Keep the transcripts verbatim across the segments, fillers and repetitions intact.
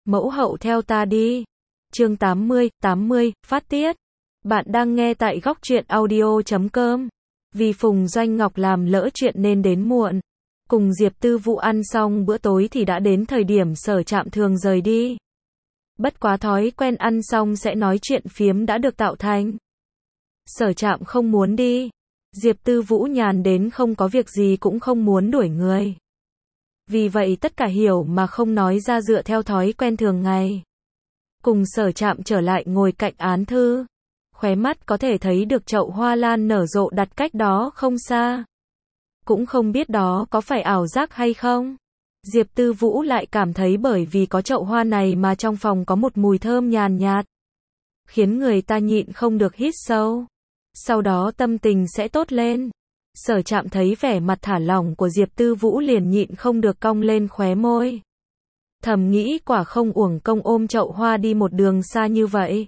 Mẫu hậu theo ta đi. Chương tám mươi, tám mươi, phát tiết. Bạn đang nghe tại góc truyện audio chấm com. Vì Phùng Doanh Ngọc làm lỡ chuyện nên đến muộn. Cùng Diệp Tư Vũ ăn xong bữa tối thì đã đến thời điểm Sở Trạm thường rời đi. Bất quá thói quen ăn xong sẽ nói chuyện phiếm đã được tạo thành. Sở Trạm không muốn đi. Diệp Tư Vũ nhàn đến không có việc gì cũng không muốn đuổi người. Vì vậy tất cả hiểu mà không nói ra dựa theo thói quen thường ngày. Cùng Sở Trạm trở lại ngồi cạnh án thư. Khóe mắt có thể thấy được chậu hoa lan nở rộ đặt cách đó không xa. Cũng không biết đó có phải ảo giác hay không. Diệp Tư Vũ lại cảm thấy bởi vì có chậu hoa này mà trong phòng có một mùi thơm nhàn nhạt. Khiến người ta nhịn không được hít sâu. Sau đó tâm tình sẽ tốt lên. Sở Trạm thấy vẻ mặt thả lỏng của Diệp Tư Vũ liền nhịn không được cong lên khóe môi. Thầm nghĩ quả không uổng công ôm chậu hoa đi một đường xa như vậy.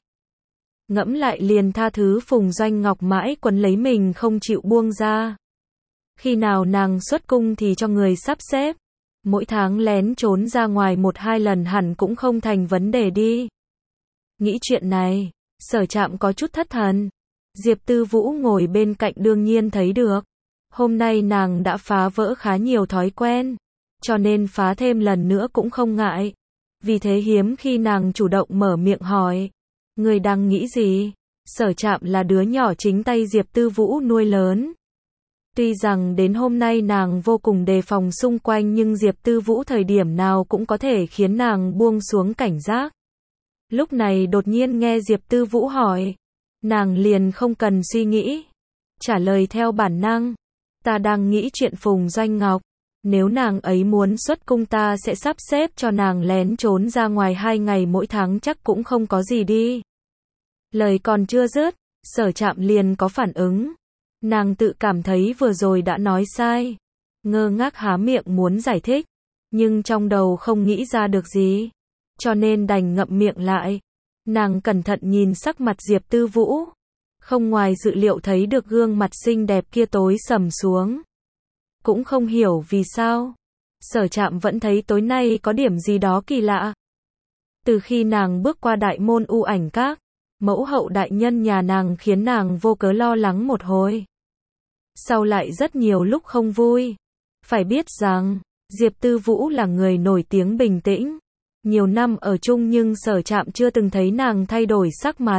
Ngẫm lại liền tha thứ Phùng Doanh Ngọc mãi quấn lấy mình không chịu buông ra. Khi nào nàng xuất cung thì cho người sắp xếp. Mỗi tháng lén trốn ra ngoài một hai lần hẳn cũng không thành vấn đề đi. Nghĩ chuyện này, Sở Trạm có chút thất thần. Diệp Tư Vũ ngồi bên cạnh đương nhiên thấy được. Hôm nay nàng đã phá vỡ khá nhiều thói quen. Cho nên phá thêm lần nữa cũng không ngại. Vì thế hiếm khi nàng chủ động mở miệng hỏi. Người đang nghĩ gì? Sở Trạm là đứa nhỏ chính tay Diệp Tư Vũ nuôi lớn. Tuy rằng đến hôm nay nàng vô cùng đề phòng xung quanh nhưng Diệp Tư Vũ thời điểm nào cũng có thể khiến nàng buông xuống cảnh giác. Lúc này đột nhiên nghe Diệp Tư Vũ hỏi. Nàng liền không cần suy nghĩ. Trả lời theo bản năng. Ta đang nghĩ chuyện Phùng Doanh Ngọc. Nếu nàng ấy muốn xuất cung ta sẽ sắp xếp cho nàng lén trốn ra ngoài hai ngày mỗi tháng chắc cũng không có gì đi. Lời còn chưa dứt, Sở Trạm liền có phản ứng. Nàng tự cảm thấy vừa rồi đã nói sai. Ngơ ngác há miệng muốn giải thích. Nhưng trong đầu không nghĩ ra được gì. Cho nên đành ngậm miệng lại. Nàng cẩn thận nhìn sắc mặt Diệp Tư Vũ. Không ngoài dự liệu thấy được gương mặt xinh đẹp kia tối sầm xuống. Cũng không hiểu vì sao. Sở Trạm vẫn thấy tối nay có điểm gì đó kỳ lạ. Từ khi nàng bước qua đại môn U Ảnh Các, mẫu hậu đại nhân nhà nàng khiến nàng vô cớ lo lắng một hồi. Sau lại rất nhiều lúc không vui. Phải biết rằng, Diệp Tư Vũ là người nổi tiếng bình tĩnh. Nhiều năm ở chung nhưng Sở Trạm chưa từng thấy nàng thay đổi sắc mặt.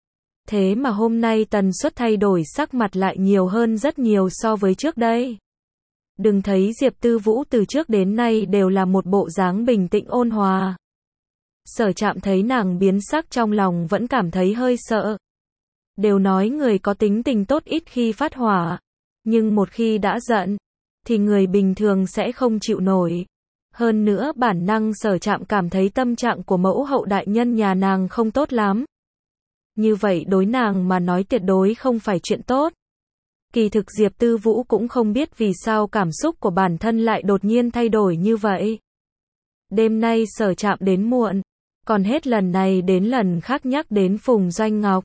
Thế mà hôm nay tần suất thay đổi sắc mặt lại nhiều hơn rất nhiều so với trước đây. Đừng thấy Diệp Tư Vũ từ trước đến nay đều là một bộ dáng bình tĩnh ôn hòa. Sở Trạm thấy nàng biến sắc trong lòng vẫn cảm thấy hơi sợ. Đều nói người có tính tình tốt ít khi phát hỏa. Nhưng một khi đã giận, thì người bình thường sẽ không chịu nổi. Hơn nữa bản năng Sở Trạm cảm thấy tâm trạng của mẫu hậu đại nhân nhà nàng không tốt lắm. Như vậy đối nàng mà nói tuyệt đối không phải chuyện tốt. Kỳ thực Diệp Tư Vũ cũng không biết vì sao cảm xúc của bản thân lại đột nhiên thay đổi như vậy. Đêm nay Sở Trạm đến muộn, còn hết lần này đến lần khác nhắc đến Phùng Doanh Ngọc.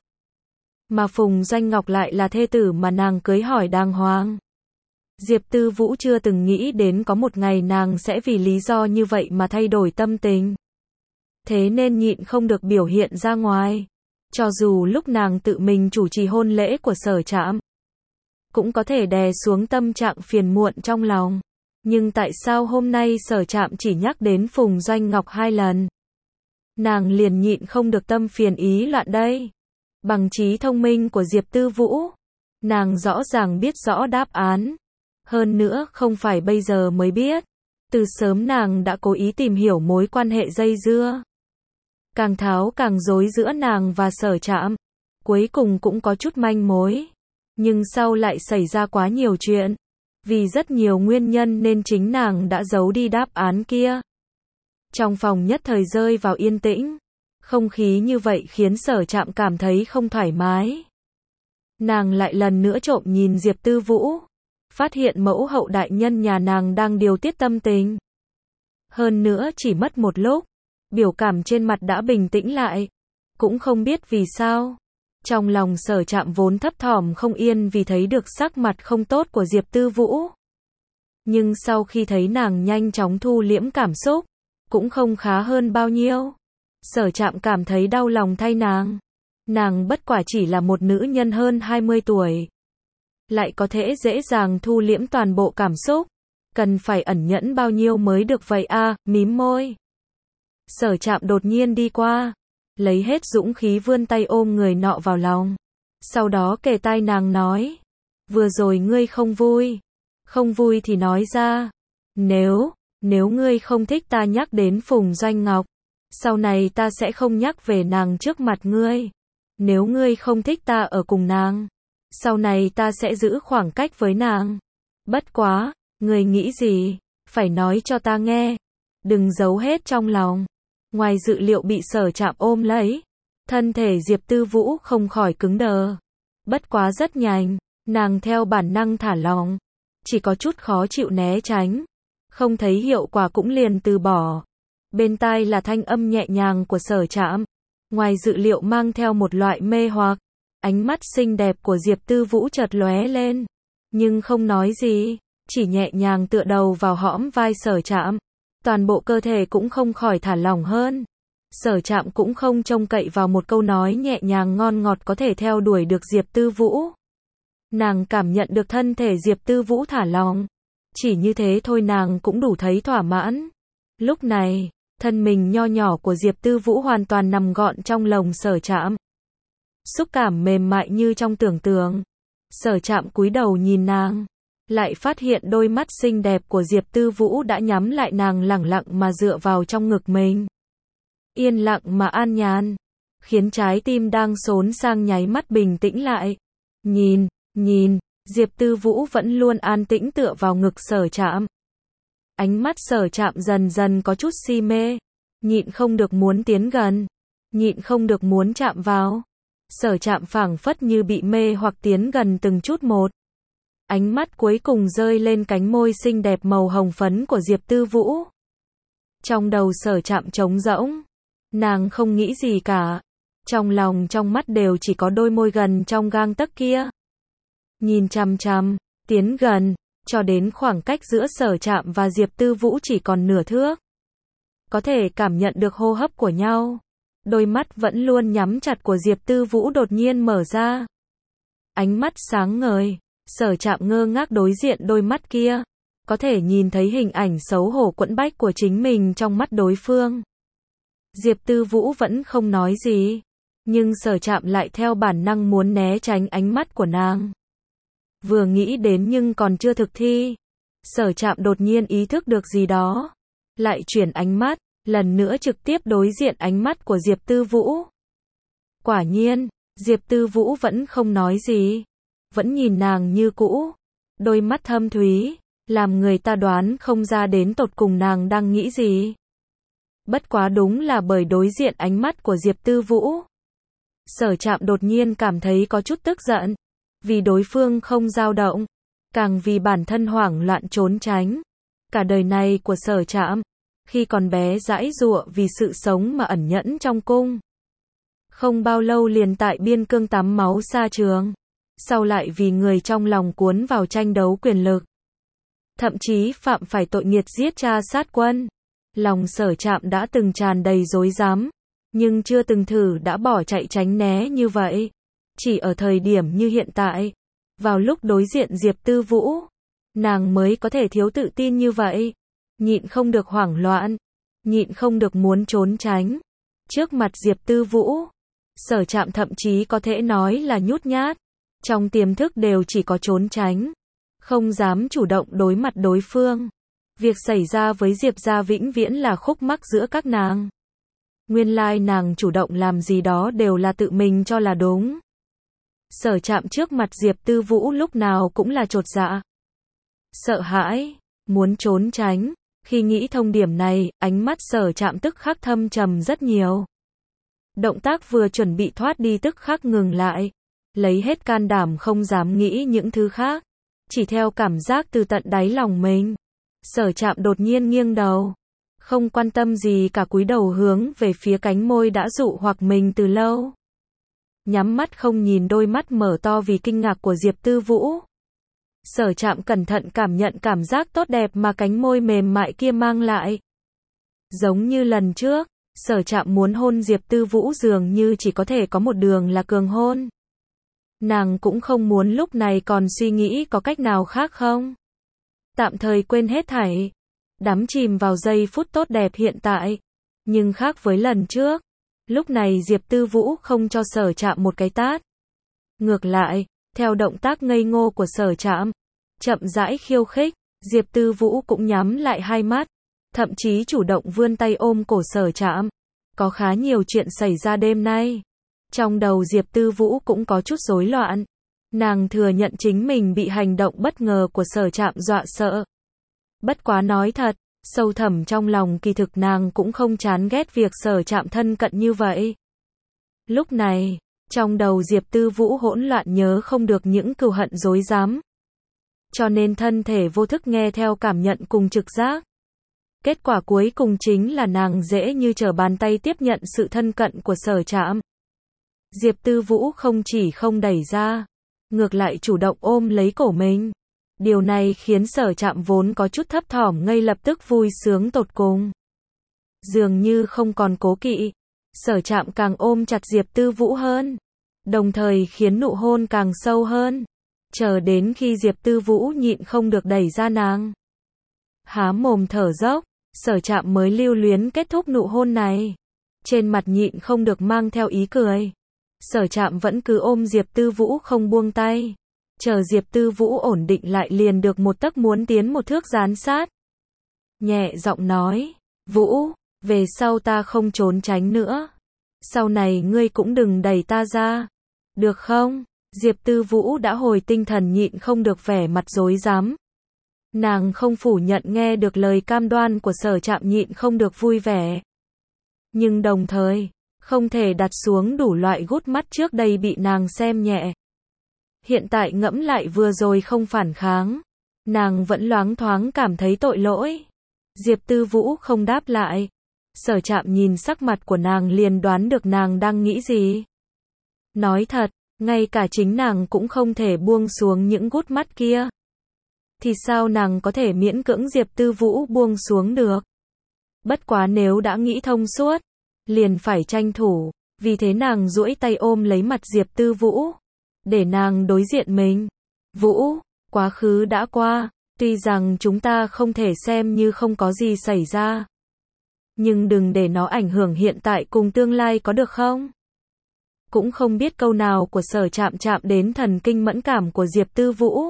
Mà Phùng Doanh Ngọc lại là thê tử mà nàng cưới hỏi đàng hoàng. Diệp Tư Vũ chưa từng nghĩ đến có một ngày nàng sẽ vì lý do như vậy mà thay đổi tâm tình. Thế nên nhịn không được biểu hiện ra ngoài. Cho dù lúc nàng tự mình chủ trì hôn lễ của Sở Trạm, cũng có thể đè xuống tâm trạng phiền muộn trong lòng. Nhưng tại sao hôm nay Sở Trạm chỉ nhắc đến Phùng Doanh Ngọc hai lần? Nàng liền nhịn không được tâm phiền ý loạn đây. Bằng trí thông minh của Diệp Tư Vũ, nàng rõ ràng biết rõ đáp án. Hơn nữa không phải bây giờ mới biết. Từ sớm nàng đã cố ý tìm hiểu mối quan hệ dây dưa. Càng tháo càng rối giữa nàng và Sở Trạm. Cuối cùng cũng có chút manh mối. Nhưng sau lại xảy ra quá nhiều chuyện. Vì rất nhiều nguyên nhân nên chính nàng đã giấu đi đáp án kia. Trong phòng nhất thời rơi vào yên tĩnh. Không khí như vậy khiến Sở Trạm cảm thấy không thoải mái. Nàng lại lần nữa trộm nhìn Diệp Tư Vũ. Phát hiện mẫu hậu đại nhân nhà nàng đang điều tiết tâm tình. Hơn nữa chỉ mất một lúc. Biểu cảm trên mặt đã bình tĩnh lại. Cũng không biết vì sao. Trong lòng Sở Trạm vốn thấp thỏm không yên vì thấy được sắc mặt không tốt của Diệp Tư Vũ. Nhưng sau khi thấy nàng nhanh chóng thu liễm cảm xúc, cũng không khá hơn bao nhiêu. Sở Trạm cảm thấy đau lòng thay nàng. Nàng bất quả chỉ là một nữ nhân hơn hai mươi tuổi. Lại có thể dễ dàng thu liễm toàn bộ cảm xúc. Cần phải ẩn nhẫn bao nhiêu mới được vậy a, à, mím môi. Sở Trạm đột nhiên đi qua. Lấy hết dũng khí vươn tay ôm người nọ vào lòng. Sau đó kề tai nàng nói. Vừa rồi ngươi không vui. Không vui thì nói ra. Nếu, nếu ngươi không thích ta nhắc đến Phùng Doanh Ngọc. Sau này ta sẽ không nhắc về nàng trước mặt ngươi. Nếu ngươi không thích ta ở cùng nàng. Sau này ta sẽ giữ khoảng cách với nàng. Bất quá, ngươi nghĩ gì? Phải nói cho ta nghe. Đừng giấu hết trong lòng. Ngoài dự liệu bị Sở Trạm ôm lấy. Thân thể Diệp Tư Vũ không khỏi cứng đờ. Bất quá rất nhanh. Nàng theo bản năng thả lỏng. Chỉ có chút khó chịu né tránh. Không thấy hiệu quả cũng liền từ bỏ. Bên tai là thanh âm nhẹ nhàng của Sở Trạm. Ngoài dự liệu mang theo một loại mê hoặc. Ánh mắt xinh đẹp của Diệp Tư Vũ chợt lóe lên. Nhưng không nói gì. Chỉ nhẹ nhàng tựa đầu vào hõm vai Sở Trạm. Toàn bộ cơ thể cũng không khỏi thả lỏng hơn. Sở Trạm cũng không trông cậy vào một câu nói nhẹ nhàng ngon ngọt có thể theo đuổi được Diệp Tư Vũ. Nàng cảm nhận được thân thể Diệp Tư Vũ thả lỏng. Chỉ như thế thôi nàng cũng đủ thấy thỏa mãn. Lúc này, thân mình nho nhỏ của Diệp Tư Vũ hoàn toàn nằm gọn trong lồng Sở Trạm. Xúc cảm mềm mại như trong tưởng tượng. Sở Trạm cúi đầu nhìn nàng. Lại phát hiện đôi mắt xinh đẹp của Diệp Tư Vũ đã nhắm lại nàng lẳng lặng mà dựa vào trong ngực mình. Yên lặng mà an nhàn. Khiến trái tim đang xốn sang nháy mắt bình tĩnh lại. Nhìn, nhìn, Diệp Tư Vũ vẫn luôn an tĩnh tựa vào ngực Sở Trạm. Ánh mắt Sở Trạm dần dần có chút si mê. Nhịn không được muốn tiến gần. Nhịn không được muốn chạm vào. Sở Trạm phảng phất như bị mê hoặc tiến gần từng chút một. Ánh mắt cuối cùng rơi lên cánh môi xinh đẹp màu hồng phấn của Diệp Tư Vũ. Trong đầu Sở Trạm trống rỗng. Nàng không nghĩ gì cả. Trong lòng trong mắt đều chỉ có đôi môi gần trong gang tấc kia. Nhìn chằm chằm, tiến gần, cho đến khoảng cách giữa Sở Trạm và Diệp Tư Vũ chỉ còn nửa thước. Có thể cảm nhận được hô hấp của nhau. Đôi mắt vẫn luôn nhắm chặt của Diệp Tư Vũ đột nhiên mở ra. Ánh mắt sáng ngời. Sở Trạm ngơ ngác đối diện đôi mắt kia. Có thể nhìn thấy hình ảnh xấu hổ quẫn bách của chính mình trong mắt đối phương. Diệp Tư Vũ vẫn không nói gì. Nhưng Sở Trạm lại theo bản năng muốn né tránh ánh mắt của nàng. Vừa nghĩ đến nhưng còn chưa thực thi. Sở Trạm đột nhiên ý thức được gì đó. Lại chuyển ánh mắt, lần nữa trực tiếp đối diện ánh mắt của Diệp Tư Vũ. Quả nhiên, Diệp Tư Vũ vẫn không nói gì. Vẫn nhìn nàng như cũ. Đôi mắt thâm thúy, làm người ta đoán không ra đến tột cùng nàng đang nghĩ gì. Bất quá đúng là bởi đối diện ánh mắt của Diệp Tư Vũ. Sở Trạm đột nhiên cảm thấy có chút tức giận. Vì đối phương không dao động. Càng vì bản thân hoảng loạn trốn tránh. Cả đời này của Sở Trạm. Khi còn bé giãi giụa vì sự sống mà ẩn nhẫn trong cung. Không bao lâu liền tại biên cương tắm máu xa trường. Sau lại vì người trong lòng cuốn vào tranh đấu quyền lực. Thậm chí phạm phải tội nghiệt giết cha sát quân. Lòng Sở Trạm đã từng tràn đầy rối rắm. Nhưng chưa từng thử đã bỏ chạy tránh né như vậy. Chỉ ở thời điểm như hiện tại. Vào lúc đối diện Diệp Tư Vũ. Nàng mới có thể thiếu tự tin như vậy. Nhịn không được hoảng loạn. Nhịn không được muốn trốn tránh. Trước mặt Diệp Tư Vũ. Sở Trạm thậm chí có thể nói là nhút nhát. Trong tiềm thức đều chỉ có trốn tránh. Không dám chủ động đối mặt đối phương. Việc xảy ra với Diệp gia vĩnh viễn là khúc mắc giữa các nàng. Nguyên lai nàng chủ động làm gì đó đều là tự mình cho là đúng. Sở Trạm trước mặt Diệp Tư Vũ lúc nào cũng là chột dạ. Sợ hãi, muốn trốn tránh. Khi nghĩ thông điểm này, ánh mắt Sở Trạm tức khắc thâm trầm rất nhiều. Động tác vừa chuẩn bị thoát đi tức khắc ngừng lại. Lấy hết can đảm không dám nghĩ những thứ khác. Chỉ theo cảm giác từ tận đáy lòng mình. Sở Trạm đột nhiên nghiêng đầu. Không quan tâm gì cả cúi đầu hướng về phía cánh môi đã dụ hoặc mình từ lâu. Nhắm mắt không nhìn đôi mắt mở to vì kinh ngạc của Diệp Tư Vũ. Sở Trạm cẩn thận cảm nhận cảm giác tốt đẹp mà cánh môi mềm mại kia mang lại. Giống như lần trước, Sở Trạm muốn hôn Diệp Tư Vũ dường như chỉ có thể có một đường là cường hôn. Nàng cũng không muốn lúc này còn suy nghĩ có cách nào khác không. Tạm thời quên hết thảy. Đắm chìm vào giây phút tốt đẹp hiện tại. Nhưng khác với lần trước. Lúc này Diệp Tư Vũ không cho Sở Trạm một cái tát. Ngược lại, theo động tác ngây ngô của Sở Trạm, chậm rãi khiêu khích, Diệp Tư Vũ cũng nhắm lại hai mắt. Thậm chí chủ động vươn tay ôm cổ Sở Trạm. Có khá nhiều chuyện xảy ra đêm nay. Trong đầu Diệp Tư Vũ cũng có chút rối loạn. Nàng thừa nhận chính mình bị hành động bất ngờ của Sở Trạm dọa sợ. Bất quá nói thật, sâu thẳm trong lòng kỳ thực nàng cũng không chán ghét việc Sở Trạm thân cận như vậy. Lúc này, trong đầu Diệp Tư Vũ hỗn loạn nhớ không được những cừu hận dối dám. Cho nên thân thể vô thức nghe theo cảm nhận cùng trực giác. Kết quả cuối cùng chính là nàng dễ như trở bàn tay tiếp nhận sự thân cận của Sở Trạm. Diệp Tư Vũ không chỉ không đẩy ra, ngược lại chủ động ôm lấy cổ mình. Điều này khiến Sở Trạm vốn có chút thấp thỏm ngay lập tức vui sướng tột cùng. Dường như không còn cố kỵ, Sở Trạm càng ôm chặt Diệp Tư Vũ hơn, đồng thời khiến nụ hôn càng sâu hơn, chờ đến khi Diệp Tư Vũ nhịn không được đẩy ra nàng. Há mồm thở dốc, Sở Trạm mới lưu luyến kết thúc nụ hôn này. Trên mặt nhịn không được mang theo ý cười. Sở Trạm vẫn cứ ôm Diệp Tư Vũ không buông tay. Chờ Diệp Tư Vũ ổn định lại liền được một tấc muốn tiến một thước dán sát. Nhẹ giọng nói, Vũ, về sau ta không trốn tránh nữa. Sau này ngươi cũng đừng đẩy ta ra. Được không? Diệp Tư Vũ đã hồi tinh thần nhịn không được vẻ mặt rối rắm. Nàng không phủ nhận nghe được lời cam đoan của Sở Trạm nhịn không được vui vẻ. Nhưng đồng thời, không thể đặt xuống đủ loại gút mắt trước đây bị nàng xem nhẹ. Hiện tại ngẫm lại vừa rồi không phản kháng. Nàng vẫn loáng thoáng cảm thấy tội lỗi. Diệp Tư Vũ không đáp lại. Sở Trạm nhìn sắc mặt của nàng liền đoán được nàng đang nghĩ gì. Nói thật, ngay cả chính nàng cũng không thể buông xuống những gút mắt kia. Thì sao nàng có thể miễn cưỡng Diệp Tư Vũ buông xuống được? Bất quá nếu đã nghĩ thông suốt, liền phải tranh thủ, vì thế nàng duỗi tay ôm lấy mặt Diệp Tư Vũ, để nàng đối diện mình. Vũ, quá khứ đã qua, tuy rằng chúng ta không thể xem như không có gì xảy ra. Nhưng đừng để nó ảnh hưởng hiện tại cùng tương lai có được không? Cũng không biết câu nào của Sở Trạm chạm đến thần kinh mẫn cảm của Diệp Tư Vũ.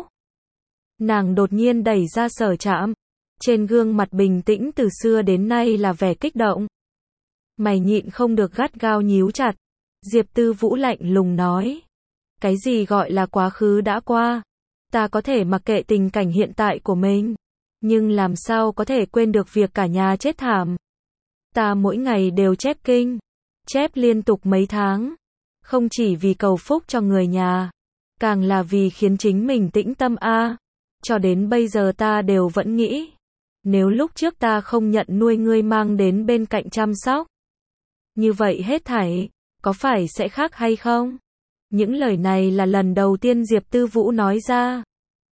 Nàng đột nhiên đẩy ra Sở Trạm. Trên gương mặt bình tĩnh từ xưa đến nay là vẻ kích động. Mày nhịn không được gắt gao nhíu chặt. Diệp Tư Vũ lạnh lùng nói. Cái gì gọi là quá khứ đã qua? Ta có thể mặc kệ tình cảnh hiện tại của mình. Nhưng làm sao có thể quên được việc cả nhà chết thảm? Ta mỗi ngày đều chép kinh. Chép liên tục mấy tháng. Không chỉ vì cầu phúc cho người nhà. Càng là vì khiến chính mình tĩnh tâm a. Cho đến bây giờ ta đều vẫn nghĩ. Nếu lúc trước ta không nhận nuôi ngươi mang đến bên cạnh chăm sóc. Như vậy hết thảy, có phải sẽ khác hay không? Những lời này là lần đầu tiên Diệp Tư Vũ nói ra.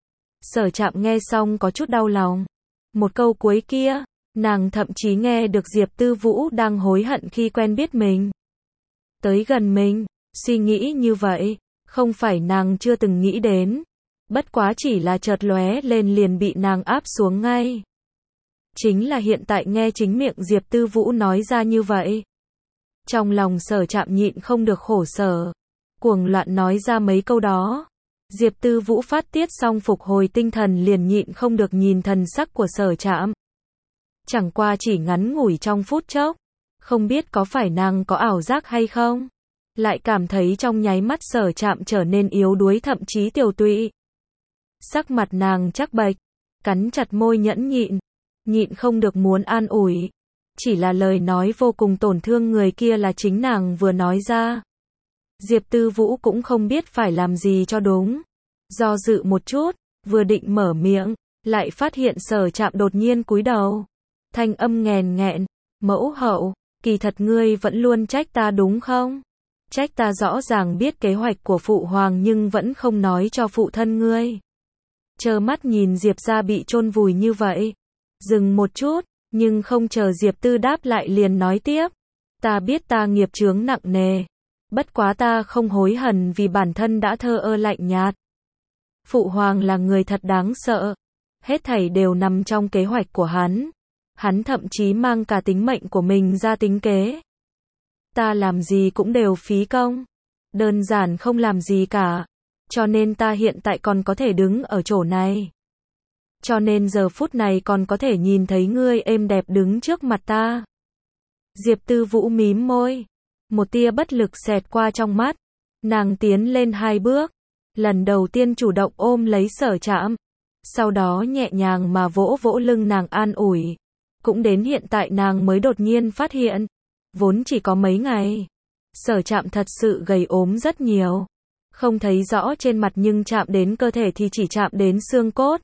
Sở Trạm nghe xong có chút đau lòng. Một câu cuối kia, nàng thậm chí nghe được Diệp Tư Vũ đang hối hận khi quen biết mình. Tới gần mình, suy nghĩ như vậy, không phải nàng chưa từng nghĩ đến. Bất quá chỉ là chợt lóe lên liền bị nàng áp xuống ngay. Chính là hiện tại nghe chính miệng Diệp Tư Vũ nói ra như vậy. Trong lòng Sở Trạm nhịn không được khổ sở. Cuồng loạn nói ra mấy câu đó. Diệp Tư Vũ phát tiết xong phục hồi tinh thần liền nhịn không được nhìn thần sắc của Sở Trạm. Chẳng qua chỉ ngắn ngủi trong phút chốc. Không biết có phải nàng có ảo giác hay không? Lại cảm thấy trong nháy mắt Sở Trạm trở nên yếu đuối thậm chí tiều tụy. Sắc mặt nàng chắc bệch, cắn chặt môi nhẫn nhịn, nhịn không được muốn an ủi. Chỉ là lời nói vô cùng tổn thương người kia là chính nàng vừa nói ra. Diệp Tư Vũ cũng không biết phải làm gì cho đúng. Do dự một chút, vừa định mở miệng, lại phát hiện Sở Trạm đột nhiên cúi đầu. Thanh âm nghèn nghẹn, mẫu hậu, kỳ thật ngươi vẫn luôn trách ta đúng không? Trách ta rõ ràng biết kế hoạch của phụ hoàng nhưng vẫn không nói cho phụ thân ngươi. Chờ mắt nhìn Diệp gia bị chôn vùi như vậy. Dừng một chút, nhưng không chờ Diệp Tư đáp lại liền nói tiếp. Ta biết ta nghiệp chướng nặng nề. Bất quá ta không hối hận vì bản thân đã thờ ơ lạnh nhạt. Phụ hoàng là người thật đáng sợ. Hết thảy đều nằm trong kế hoạch của hắn. Hắn thậm chí mang cả tính mệnh của mình ra tính kế. Ta làm gì cũng đều phí công. Đơn giản không làm gì cả. Cho nên ta hiện tại còn có thể đứng ở chỗ này. Cho nên giờ phút này còn có thể nhìn thấy ngươi êm đẹp đứng trước mặt ta. Diệp Tư Vũ mím môi. Một tia bất lực xẹt qua trong mắt. Nàng tiến lên hai bước. Lần đầu tiên chủ động ôm lấy Sở Trạm. Sau đó nhẹ nhàng mà vỗ vỗ lưng nàng an ủi. Cũng đến hiện tại nàng mới đột nhiên phát hiện. Vốn chỉ có mấy ngày. Sở Trạm thật sự gầy ốm rất nhiều. Không thấy rõ trên mặt nhưng chạm đến cơ thể thì chỉ chạm đến xương cốt.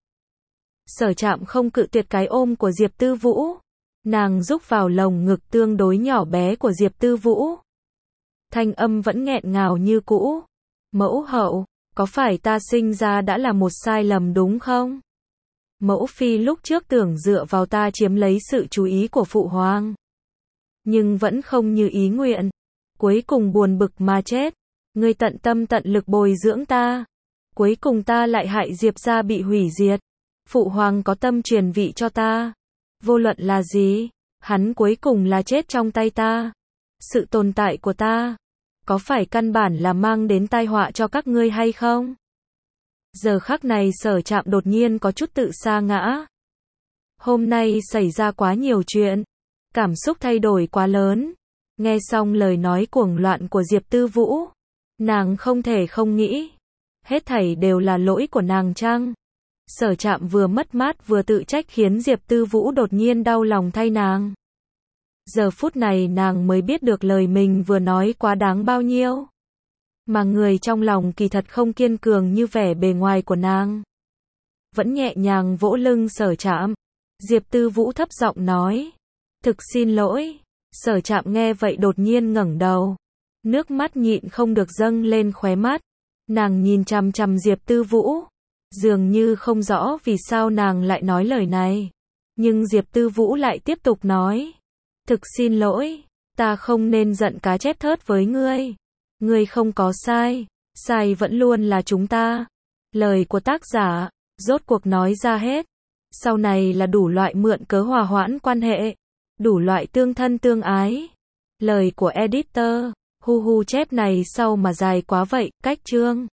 Sở Trạm không cự tuyệt cái ôm của Diệp Tư Vũ. Nàng rúc vào lồng ngực tương đối nhỏ bé của Diệp Tư Vũ. Thanh âm vẫn nghẹn ngào như cũ. Mẫu hậu, có phải ta sinh ra đã là một sai lầm đúng không? Mẫu phi lúc trước tưởng dựa vào ta chiếm lấy sự chú ý của phụ hoàng. Nhưng vẫn không như ý nguyện. Cuối cùng buồn bực mà chết. Ngươi tận tâm tận lực bồi dưỡng ta. Cuối cùng ta lại hại Diệp gia bị hủy diệt. Phụ hoàng có tâm truyền vị cho ta. Vô luận là gì, hắn cuối cùng là chết trong tay ta. Sự tồn tại của ta, có phải căn bản là mang đến tai họa cho các ngươi hay không? Giờ khắc này Sở Trạm đột nhiên có chút tự sa ngã. Hôm nay xảy ra quá nhiều chuyện. Cảm xúc thay đổi quá lớn. Nghe xong lời nói cuồng loạn của Diệp Tư Vũ. Nàng không thể không nghĩ. Hết thảy đều là lỗi của nàng chăng? Sở Trạm vừa mất mát vừa tự trách khiến Diệp Tư Vũ đột nhiên đau lòng thay nàng. Giờ phút này nàng mới biết được lời mình vừa nói quá đáng bao nhiêu. Mà người trong lòng kỳ thật không kiên cường như vẻ bề ngoài của nàng. Vẫn nhẹ nhàng vỗ lưng Sở Trạm. Diệp Tư Vũ thấp giọng nói. Thực xin lỗi. Sở Trạm nghe vậy đột nhiên ngẩng đầu. Nước mắt nhịn không được dâng lên khóe mắt. Nàng nhìn chằm chằm Diệp Tư Vũ. Dường như không rõ vì sao nàng lại nói lời này. Nhưng Diệp Tư Vũ lại tiếp tục nói. Thực xin lỗi. Ta không nên giận cá chép thớt với ngươi. Ngươi không có sai. Sai vẫn luôn là chúng ta. Lời của tác giả. Rốt cuộc nói ra hết. Sau này là đủ loại mượn cớ hòa hoãn quan hệ. Đủ loại tương thân tương ái. Lời của editor. Hu hu chép này sau mà dài quá vậy. Cách chương.